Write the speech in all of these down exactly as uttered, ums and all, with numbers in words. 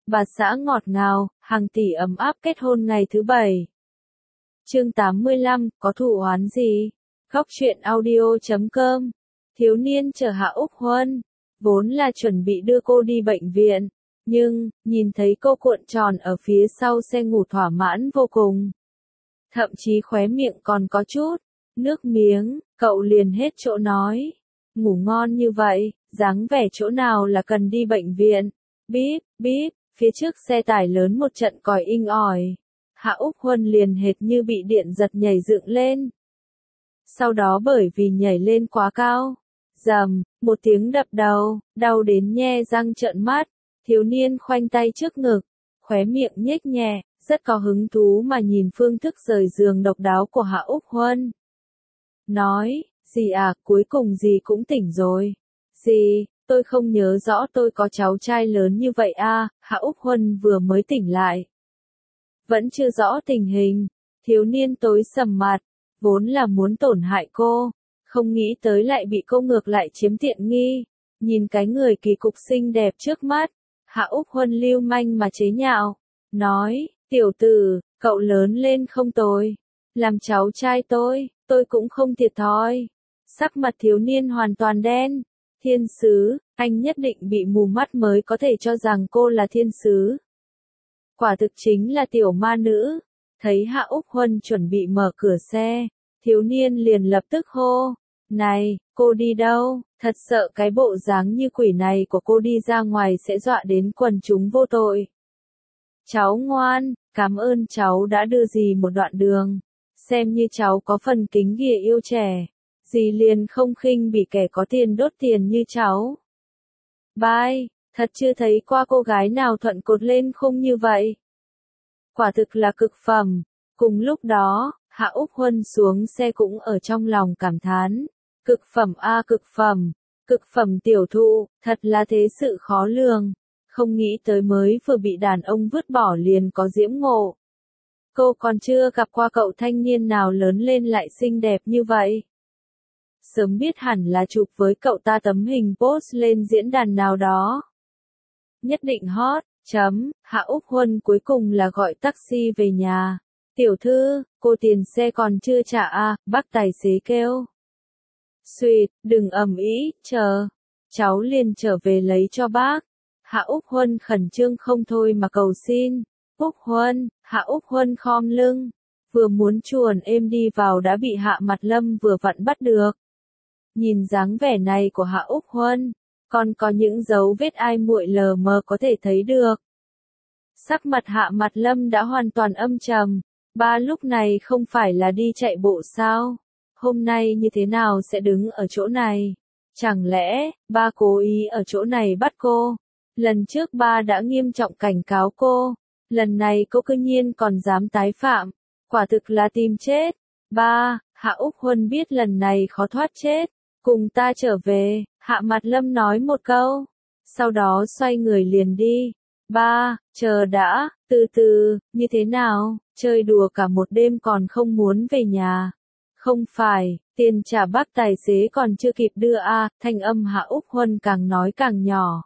bà xã ngọt ngào, hàng tỷ ấm áp kết hôn ngày thứ bảy. Chương tám mươi lăm, có thù oán gì? Góc truyện audio chấm com. Thiếu niên chở Hạ Úc Huân, vốn là chuẩn bị đưa cô đi bệnh viện, nhưng, nhìn thấy cô cuộn tròn ở phía sau xe ngủ thỏa mãn vô cùng. Thậm chí khóe miệng còn có chút nước miếng, cậu liền hết chỗ nói. Ngủ ngon như vậy, dáng vẻ chỗ nào là cần đi bệnh viện. Bíp, bíp, phía trước xe tải lớn một trận còi inh ỏi. Hạ Úc Huân liền hệt như bị điện giật nhảy dựng lên. Sau đó bởi vì nhảy lên quá cao, rầm, một tiếng đập đầu, đau đến nhe răng trợn mắt. Thiếu niên khoanh tay trước ngực, khóe miệng nhếch nhẹ, rất có hứng thú mà nhìn phương thức rời giường độc đáo của Hạ Úc Huân. Nói, dì à, cuối cùng dì cũng tỉnh rồi. Dì, tôi không nhớ rõ tôi có cháu trai lớn như vậy à, Hạ Úc Huân vừa mới tỉnh lại. Vẫn chưa rõ tình hình, thiếu niên tối sầm mặt, vốn là muốn tổn hại cô, không nghĩ tới lại bị cô ngược lại chiếm tiện nghi. Nhìn cái người kỳ cục xinh đẹp trước mắt, Hạ Úc Huân lưu manh mà chế nhạo, nói, tiểu tử, cậu lớn lên không tồi, làm cháu trai tôi, tôi cũng không thiệt thòi. Sắc mặt thiếu niên hoàn toàn đen. Thiên sứ, anh nhất định bị mù mắt mới có thể cho rằng cô là thiên sứ. Quả thực chính là tiểu ma nữ. Thấy Hạ Úc Huân chuẩn bị mở cửa xe, thiếu niên liền lập tức hô, này, cô đi đâu? Thật sợ cái bộ dáng như quỷ này của cô đi ra ngoài sẽ dọa đến quần chúng vô tội. Cháu ngoan, cảm ơn cháu đã đưa dì một đoạn đường, xem như cháu có phần kính ghìa yêu trẻ. Dì liền không khinh bị kẻ có tiền đốt tiền như cháu. Bye, thật chưa thấy qua cô gái nào thuận cột lên khung như vậy. Quả thực là cực phẩm. Cùng lúc đó, Hạ Úc Huân xuống xe cũng ở trong lòng cảm thán. Cực phẩm a cực phẩm, cực phẩm tiểu thụ, thật là thế sự khó lường. Không nghĩ tới mới vừa bị đàn ông vứt bỏ liền có diễm ngộ. Cô còn chưa gặp qua cậu thanh niên nào lớn lên lại xinh đẹp như vậy. Sớm biết hẳn là chụp với cậu ta tấm hình post lên diễn đàn nào đó. Nhất định hot, chấm, Hạ Úc Huân cuối cùng là gọi taxi về nhà. Tiểu thư, cô tiền xe còn chưa trả à, bác tài xế kêu. Xuyệt, đừng ầm ĩ, chờ. Cháu liền trở về lấy cho bác. Hạ Úc Huân khẩn trương không thôi mà cầu xin. Úc Huân, Hạ Úc Huân khom lưng. Vừa muốn chuồn êm đi vào đã bị Hạ Mặt Lâm vừa vặn bắt được. Nhìn dáng vẻ này của Hạ Úc Huân, còn có những dấu vết ai muội lờ mờ có thể thấy được. Sắc mặt Hạ Mặt Lâm đã hoàn toàn âm trầm. Ba lúc này không phải là đi chạy bộ sao? Hôm nay như thế nào sẽ đứng ở chỗ này? Chẳng lẽ, ba cố ý ở chỗ này bắt cô? Lần trước ba đã nghiêm trọng cảnh cáo cô. Lần này cô cư nhiên còn dám tái phạm. Quả thực là tìm chết. Ba, Hạ Úc Huân biết lần này khó thoát chết. Cùng ta trở về, Hạ Mặt Lâm nói một câu. Sau đó xoay người liền đi. Ba, chờ đã, từ từ, như thế nào, chơi đùa cả một đêm còn không muốn về nhà. Không phải, tiền trả bác tài xế còn chưa kịp đưa à, thanh âm Hạ Úc Huân càng nói càng nhỏ.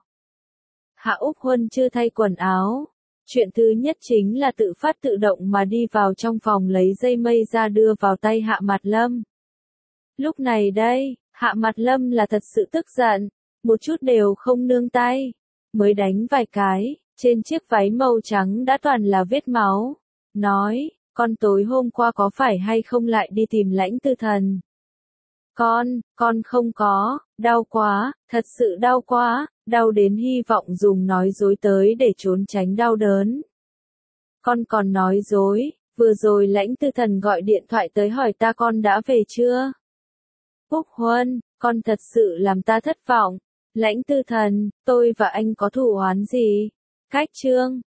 Hạ Úc Huân chưa thay quần áo. Chuyện thứ nhất chính là tự phát tự động mà đi vào trong phòng lấy dây mây ra đưa vào tay Hạ Mặt Lâm. Lúc này đây, Hạ Mặt Lâm là thật sự tức giận, một chút đều không nương tay. Mới đánh vài cái, trên chiếc váy màu trắng đã toàn là vết máu. Nói, con tối hôm qua có phải hay không lại đi tìm Lãnh Tư Thần? Con, con không có, đau quá, thật sự đau quá, đau đến hy vọng dùng nói dối tới để trốn tránh đau đớn. Con còn nói dối, vừa rồi Lãnh Tư Thần gọi điện thoại tới hỏi ta con đã về chưa? Úc Huân, con thật sự làm ta thất vọng. Lãnh Tư Thần, tôi và anh có thù oán gì? Cách chương